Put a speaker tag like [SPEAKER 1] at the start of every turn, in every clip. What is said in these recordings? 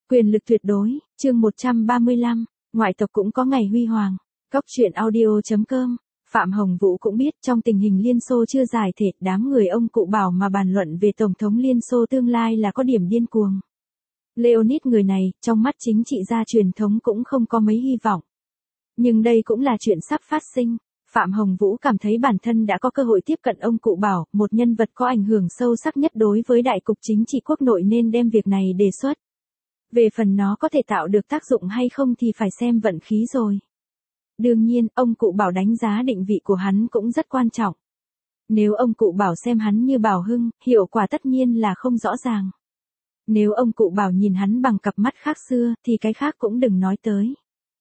[SPEAKER 1] Quyền lực tuyệt đối, chương 135, ngoại tộc cũng có ngày huy hoàng. Góc truyện audio.com. Phạm Hồng Vũ cũng biết trong tình hình Liên Xô chưa giải thể, đám người ông cụ Bảo mà bàn luận về Tổng thống Liên Xô tương lai là có điểm điên cuồng. Leonid người này, trong mắt chính trị gia truyền thống cũng không có mấy hy vọng. Nhưng đây cũng là chuyện sắp phát sinh. Phạm Hồng Vũ cảm thấy bản thân đã có cơ hội tiếp cận ông cụ Bảo, một nhân vật có ảnh hưởng sâu sắc nhất đối với đại cục chính trị quốc nội, nên đem việc này đề xuất. Về phần nó có thể tạo được tác dụng hay không thì phải xem vận khí rồi. Đương nhiên, ông cụ Bảo đánh giá định vị của hắn cũng rất quan trọng. Nếu ông cụ Bảo xem hắn như Bảo Hưng, hiệu quả tất nhiên là không rõ ràng. Nếu ông cụ Bảo nhìn hắn bằng cặp mắt khác xưa, thì cái khác cũng đừng nói tới.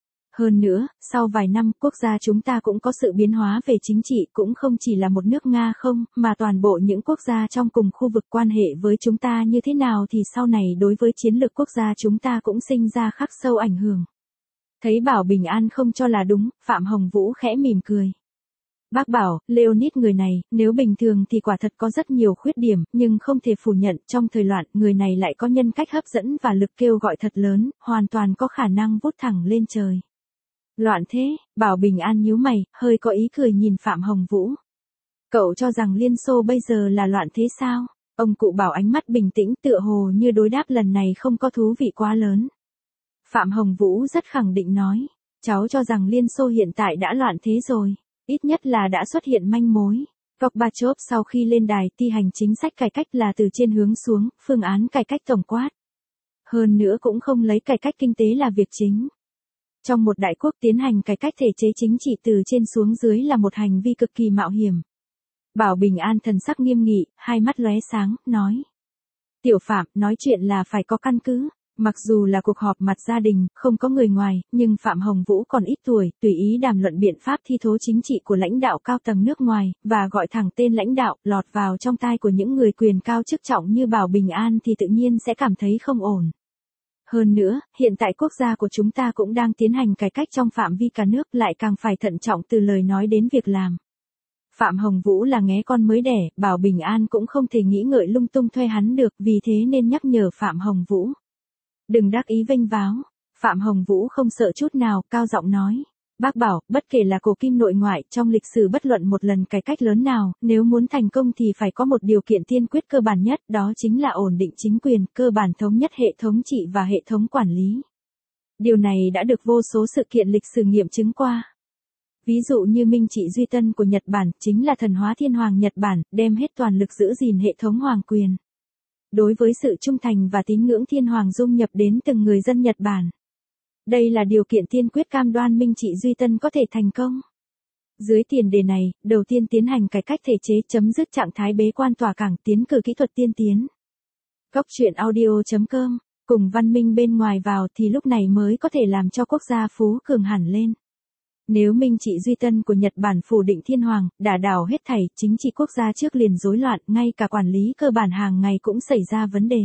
[SPEAKER 1] Hơn nữa, sau vài năm, quốc gia chúng ta cũng có sự biến hóa về chính trị, cũng không chỉ là một nước Nga không, mà toàn bộ những quốc gia trong cùng khu vực quan hệ với chúng ta như thế nào thì sau này đối với chiến lược quốc gia chúng ta cũng sinh ra khắc sâu ảnh hưởng. Thấy Bảo Bình An không cho là đúng, Phạm Hồng Vũ khẽ mỉm cười. Bác bảo, Leonid người này, nếu bình thường thì quả thật có rất nhiều khuyết điểm, nhưng không thể phủ nhận, trong thời loạn, người này lại có nhân cách hấp dẫn và lực kêu gọi thật lớn, hoàn toàn có khả năng vút thẳng lên trời. Loạn thế, Bảo Bình An nhíu mày, hơi có ý cười nhìn Phạm Hồng Vũ. Cậu cho rằng Liên Xô bây giờ là loạn thế sao? Ông cụ Bảo ánh mắt bình tĩnh, tựa hồ như đối đáp lần này không có thú vị quá lớn. Phạm Hồng Vũ rất khẳng định nói, cháu cho rằng Liên Xô hiện tại đã loạn thế rồi, ít nhất là đã xuất hiện manh mối. Gorbachev sau khi lên đài thi hành chính sách cải cách là từ trên hướng xuống, phương án cải cách tổng quát. Hơn nữa cũng không lấy cải cách kinh tế là việc chính. Trong một đại quốc tiến hành cải cách thể chế chính trị từ trên xuống dưới là một hành vi cực kỳ mạo hiểm. Bảo Bình An thần sắc nghiêm nghị, hai mắt lóe sáng, nói. Tiểu Phạm, nói chuyện là phải có căn cứ. Mặc dù là cuộc họp mặt gia đình, không có người ngoài, nhưng Phạm Hồng Vũ còn ít tuổi, tùy ý đàm luận biện pháp thi thố chính trị của lãnh đạo cao tầng nước ngoài, và gọi thẳng tên lãnh đạo, lọt vào trong tai của những người quyền cao chức trọng như Bảo Bình An thì tự nhiên sẽ cảm thấy không ổn. Hơn nữa, hiện tại quốc gia của chúng ta cũng đang tiến hành cải cách trong phạm vi cả nước, lại càng phải thận trọng từ lời nói đến việc làm. Phạm Hồng Vũ là nghé con mới đẻ, Bảo Bình An cũng không thể nghĩ ngợi lung tung thuê hắn được, vì thế nên nhắc nhở Phạm Hồng Vũ. Đừng đắc ý vênh váo. Phạm Hồng Vũ không sợ chút nào, cao giọng nói. Bác bảo, bất kể là cổ kim nội ngoại, trong lịch sử bất luận một lần cải cách lớn nào, nếu muốn thành công thì phải có một điều kiện tiên quyết cơ bản nhất, đó chính là ổn định chính quyền, cơ bản thống nhất hệ thống trị và hệ thống quản lý. Điều này đã được vô số sự kiện lịch sử nghiệm chứng qua. Ví dụ như Minh Trị Duy Tân của Nhật Bản, chính là thần hóa thiên hoàng Nhật Bản, đem hết toàn lực giữ gìn hệ thống hoàng quyền. Đối với sự trung thành và tín ngưỡng thiên hoàng dung nhập đến từng người dân Nhật Bản. Đây là điều kiện tiên quyết cam đoan Minh Trị Duy Tân có thể thành công. Dưới tiền đề này, đầu tiên tiến hành cải cách thể chế, chấm dứt trạng thái bế quan tỏa cảng, tiến cử kỹ thuật tiên tiến. Góc truyện audio.com, cùng văn minh bên ngoài vào thì lúc này mới có thể làm cho quốc gia phú cường hẳn lên. Nếu Minh Trị Duy Tân của Nhật Bản phủ định thiên hoàng, đả đảo hết thảy, chính trị quốc gia trước liền rối loạn, ngay cả quản lý cơ bản hàng ngày cũng xảy ra vấn đề.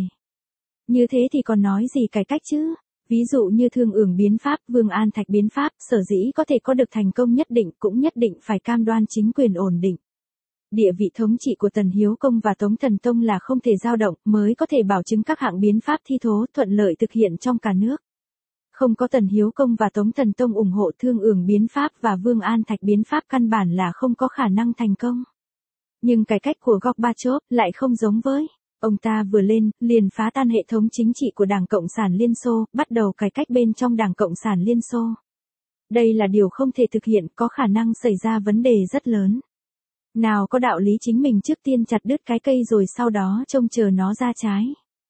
[SPEAKER 1] Như thế thì còn nói gì cải cách chứ? Ví dụ như Thương Ưởng biến pháp, Vương An Thạch biến pháp, sở dĩ có thể có được thành công nhất định cũng nhất định phải cam đoan chính quyền ổn định. Địa vị thống trị của Tần Hiếu Công và Tống Thần Tông là không thể dao động, mới có thể bảo chứng các hạng biến pháp thi thố thuận lợi thực hiện trong cả nước. Không có Tần Hiếu Công và Tống Thần Tông ủng hộ, Thương Ưởng biến pháp và Vương An Thạch biến pháp căn bản là không có khả năng thành công. Nhưng cải cách của Gorbachev lại không giống với. Ông ta vừa lên, liền phá tan hệ thống chính trị của Đảng Cộng sản Liên Xô, bắt đầu cải cách bên trong Đảng Cộng sản Liên Xô. Đây là điều không thể thực hiện, có khả năng xảy ra vấn đề rất lớn. Nào có đạo lý chính mình trước tiên chặt đứt cái cây rồi sau đó trông chờ nó ra trái.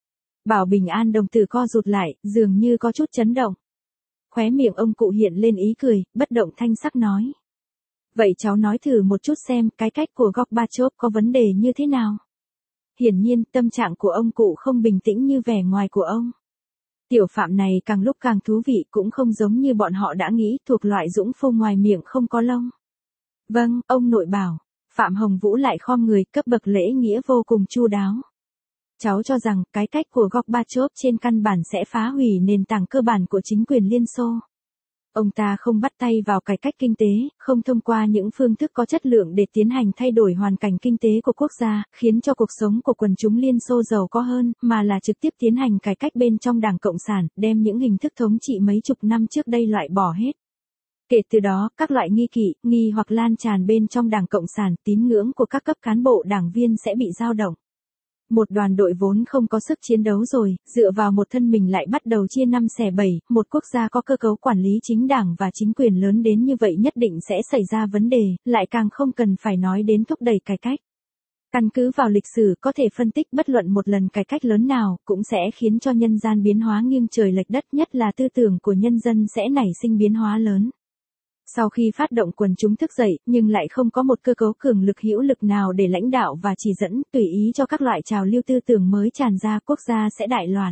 [SPEAKER 1] Bảo Bình An đồng tử co rụt lại, dường như có chút chấn động. Khóe miệng ông cụ hiện lên ý cười, bất động thanh sắc nói. Vậy cháu nói thử một chút xem, cái cách của Gorbachev có vấn đề như thế nào? Hiển nhiên, tâm trạng của ông cụ không bình tĩnh như vẻ ngoài của ông. Tiểu Phạm này càng lúc càng thú vị, cũng không giống như bọn họ đã nghĩ, thuộc loại dũng phô ngoài miệng không có lông. Vâng, ông nội bảo. Phạm Hồng Vũ lại khom người, cấp bậc lễ nghĩa vô cùng chu đáo. Cháu cho rằng, cái cách của Gorbachev trên căn bản sẽ phá hủy nền tảng cơ bản của chính quyền Liên Xô. Ông ta không bắt tay vào cải cách kinh tế, không thông qua những phương thức có chất lượng để tiến hành thay đổi hoàn cảnh kinh tế của quốc gia, khiến cho cuộc sống của quần chúng Liên Xô giàu có hơn, mà là trực tiếp tiến hành cải cách bên trong Đảng Cộng sản, đem những hình thức thống trị mấy chục năm trước đây loại bỏ hết. Kể từ đó, các loại nghi kỵ, nghi hoặc lan tràn bên trong Đảng Cộng sản, tín ngưỡng của các cấp cán bộ đảng viên sẽ bị dao động. Một đoàn đội vốn không có sức chiến đấu rồi, dựa vào một thân mình lại bắt đầu chia năm xẻ bảy, một quốc gia có cơ cấu quản lý chính đảng và chính quyền lớn đến như vậy nhất định sẽ xảy ra vấn đề, lại càng không cần phải nói đến thúc đẩy cải cách. Căn cứ vào lịch sử có thể phân tích bất luận một lần cải cách lớn nào, cũng sẽ khiến cho nhân gian biến hóa nghiêng trời lệch đất, nhất là tư tưởng của nhân dân sẽ nảy sinh biến hóa lớn. Sau khi phát động quần chúng thức dậy, nhưng lại không có một cơ cấu cường lực hữu lực nào để lãnh đạo và chỉ dẫn, tùy ý cho các loại trào lưu tư tưởng mới tràn ra, quốc gia sẽ đại loạn.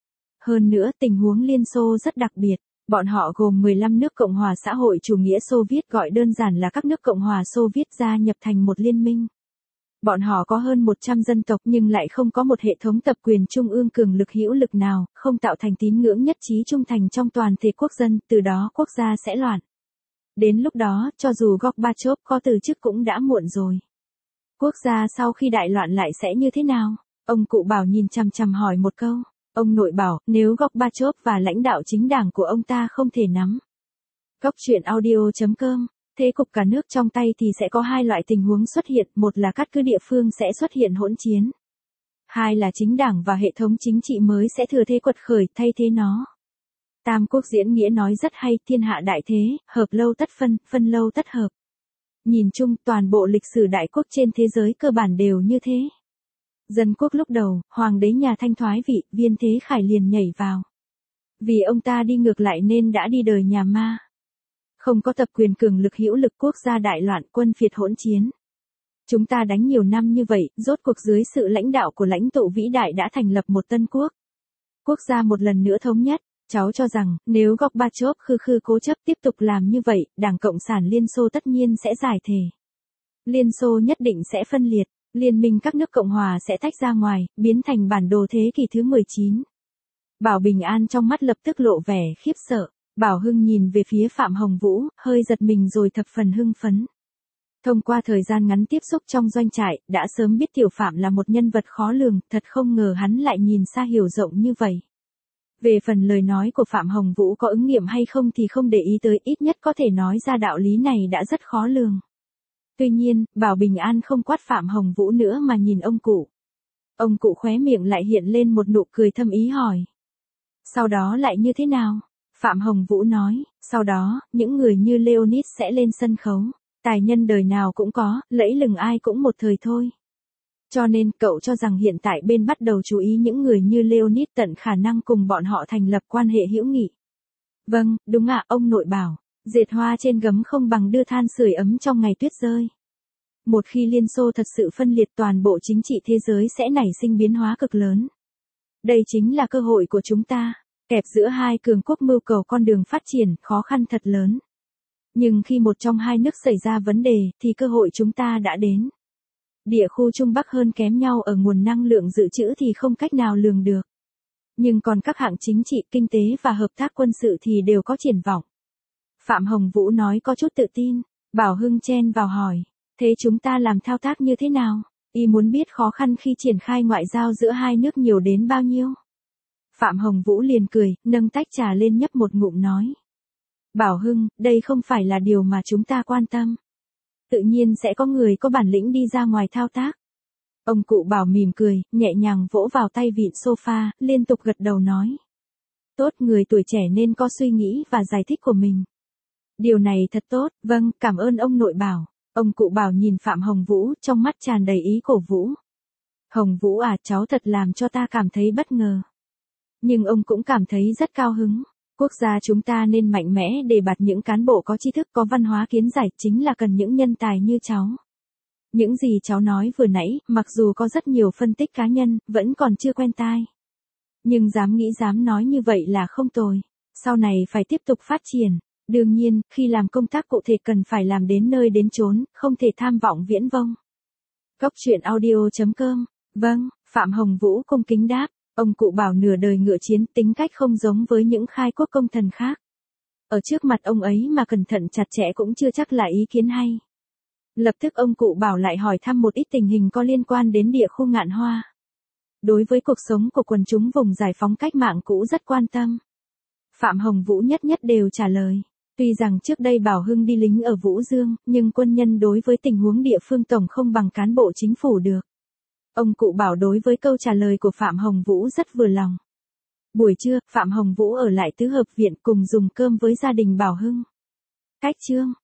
[SPEAKER 1] Hơn nữa, tình huống Liên Xô rất đặc biệt. Bọn họ gồm 15 nước Cộng hòa xã hội chủ nghĩa Xô Viết, gọi đơn giản là các nước Cộng hòa Xô Viết, gia nhập thành một liên minh. Bọn họ có hơn 100 dân tộc nhưng lại không có một hệ thống tập quyền trung ương cường lực hữu lực nào, không tạo thành tín ngưỡng nhất trí trung thành trong toàn thể quốc dân, từ đó quốc gia sẽ loạn. Đến lúc đó, cho dù Gorbachev có từ chức cũng đã muộn rồi. Quốc gia sau khi đại loạn lại sẽ như thế nào? Ông cụ Bảo nhìn chằm chằm hỏi một câu. Ông nội bảo, nếu Gorbachev và lãnh đạo chính đảng của ông ta không thể nắm Cốc truyện audio.com, thế cục cả nước trong tay thì sẽ có hai loại tình huống xuất hiện, một là cát cứ địa phương sẽ xuất hiện hỗn chiến. Hai là chính đảng và hệ thống chính trị mới sẽ thừa thế quật khởi thay thế nó. Tam Quốc diễn nghĩa nói rất hay, thiên hạ đại thế, hợp lâu tất phân, phân lâu tất hợp. Nhìn chung, toàn bộ lịch sử đại quốc trên thế giới cơ bản đều như thế. Dân quốc lúc đầu, hoàng đế nhà Thanh thoái vị, Viên Thế Khải liền nhảy vào. Vì ông ta đi ngược lại nên đã đi đời nhà Ma. Không có tập quyền cường lực hữu lực, quốc gia đại loạn, quân phiệt hỗn chiến. Chúng ta đánh nhiều năm như vậy, rốt cuộc dưới sự lãnh đạo của lãnh tụ vĩ đại đã thành lập một tân quốc. Quốc gia một lần nữa thống nhất. Cháu cho rằng, nếu Gorbachev khư cố chấp tiếp tục làm như vậy, Đảng Cộng sản Liên Xô tất nhiên sẽ giải thể. Liên Xô nhất định sẽ phân liệt, liên minh các nước Cộng hòa sẽ tách ra ngoài, biến thành bản đồ thế kỷ thứ 19. Bảo Bình An trong mắt lập tức lộ vẻ khiếp sợ, Bảo Hưng nhìn về phía Phạm Hồng Vũ, hơi giật mình rồi thập phần hưng phấn. Thông qua thời gian ngắn tiếp xúc trong doanh trại, đã sớm biết Tiểu Phạm là một nhân vật khó lường, thật không ngờ hắn lại nhìn xa hiểu rộng như vậy. Về phần lời nói của Phạm Hồng Vũ có ứng nghiệm hay không thì không để ý tới, ít nhất có thể nói ra đạo lý này đã rất khó lường. Tuy nhiên, Bảo Bình An không quát Phạm Hồng Vũ nữa mà nhìn ông cụ. Ông cụ khóe miệng lại hiện lên một nụ cười thâm ý hỏi. Sau đó lại như thế nào? Phạm Hồng Vũ nói, sau đó, những người như Leonid sẽ lên sân khấu. Tài nhân đời nào cũng có, lẫy lừng ai cũng một thời thôi. Cho nên, cậu cho rằng hiện tại bên bắt đầu chú ý những người như Leonid, tận khả năng cùng bọn họ thành lập quan hệ hữu nghị. Vâng, đúng ạ, ông nội bảo. Dệt hoa trên gấm không bằng đưa than sưởi ấm trong ngày tuyết rơi. Một khi Liên Xô thật sự phân liệt, toàn bộ chính trị thế giới sẽ nảy sinh biến hóa cực lớn. Đây chính là cơ hội của chúng ta. Kẹp giữa hai cường quốc mưu cầu con đường phát triển, khó khăn thật lớn. Nhưng khi một trong hai nước xảy ra vấn đề, thì cơ hội chúng ta đã đến. Địa khu Trung Bắc hơn kém nhau ở nguồn năng lượng dự trữ thì không cách nào lường được. Nhưng còn các hạng chính trị, kinh tế và hợp tác quân sự thì đều có triển vọng. Phạm Hồng Vũ nói có chút tự tin. Bảo Hưng chen vào hỏi. Thế chúng ta làm thao tác như thế nào? Y muốn biết khó khăn khi triển khai ngoại giao giữa hai nước nhiều đến bao nhiêu? Phạm Hồng Vũ liền cười, nâng tách trà lên nhấp một ngụm nói. Bảo Hưng, đây không phải là điều mà chúng ta quan tâm. Tự nhiên sẽ có người có bản lĩnh đi ra ngoài thao tác. Ông cụ Bảo mỉm cười, nhẹ nhàng vỗ vào tay vịn sofa, liên tục gật đầu nói. Tốt, người tuổi trẻ nên có suy nghĩ và giải thích của mình. Điều này thật tốt, vâng, cảm ơn ông nội Bảo. Ông cụ Bảo nhìn Phạm Hồng Vũ, trong mắt tràn đầy ý cổ vũ. Hồng Vũ à, cháu thật làm cho ta cảm thấy bất ngờ. Nhưng ông cũng cảm thấy rất cao hứng. Quốc gia chúng ta nên mạnh mẽ để bạt những cán bộ có tri thức, có văn hóa kiến giải, chính là cần những nhân tài như cháu. Những gì cháu nói vừa nãy, mặc dù có rất nhiều phân tích cá nhân, vẫn còn chưa quen tai. Nhưng dám nghĩ dám nói như vậy là không tồi. Sau này phải tiếp tục phát triển. Đương nhiên, khi làm công tác cụ thể cần phải làm đến nơi đến chốn, không thể tham vọng viễn vông. Cốc truyện audio.com. Vâng, Phạm Hồng Vũ cung kính đáp. Ông cụ Bảo nửa đời ngựa chiến, tính cách không giống với những khai quốc công thần khác. Ở trước mặt ông ấy mà cẩn thận chặt chẽ cũng chưa chắc là ý kiến hay. Lập tức ông cụ Bảo lại hỏi thăm một ít tình hình có liên quan đến địa khu Ngạn Hoa. Đối với cuộc sống của quần chúng vùng giải phóng cách mạng cũ rất quan tâm. Phạm Hồng Vũ nhất nhất đều trả lời. Tuy rằng trước đây Bảo Hưng đi lính ở Vũ Dương, nhưng quân nhân đối với tình huống địa phương tổng không bằng cán bộ chính phủ được. Ông cụ Bảo đối với câu trả lời của Phạm Hồng Vũ rất vừa lòng. Buổi trưa, Phạm Hồng Vũ ở lại tứ hợp viện cùng dùng cơm với gia đình Bảo Hưng. Cách chương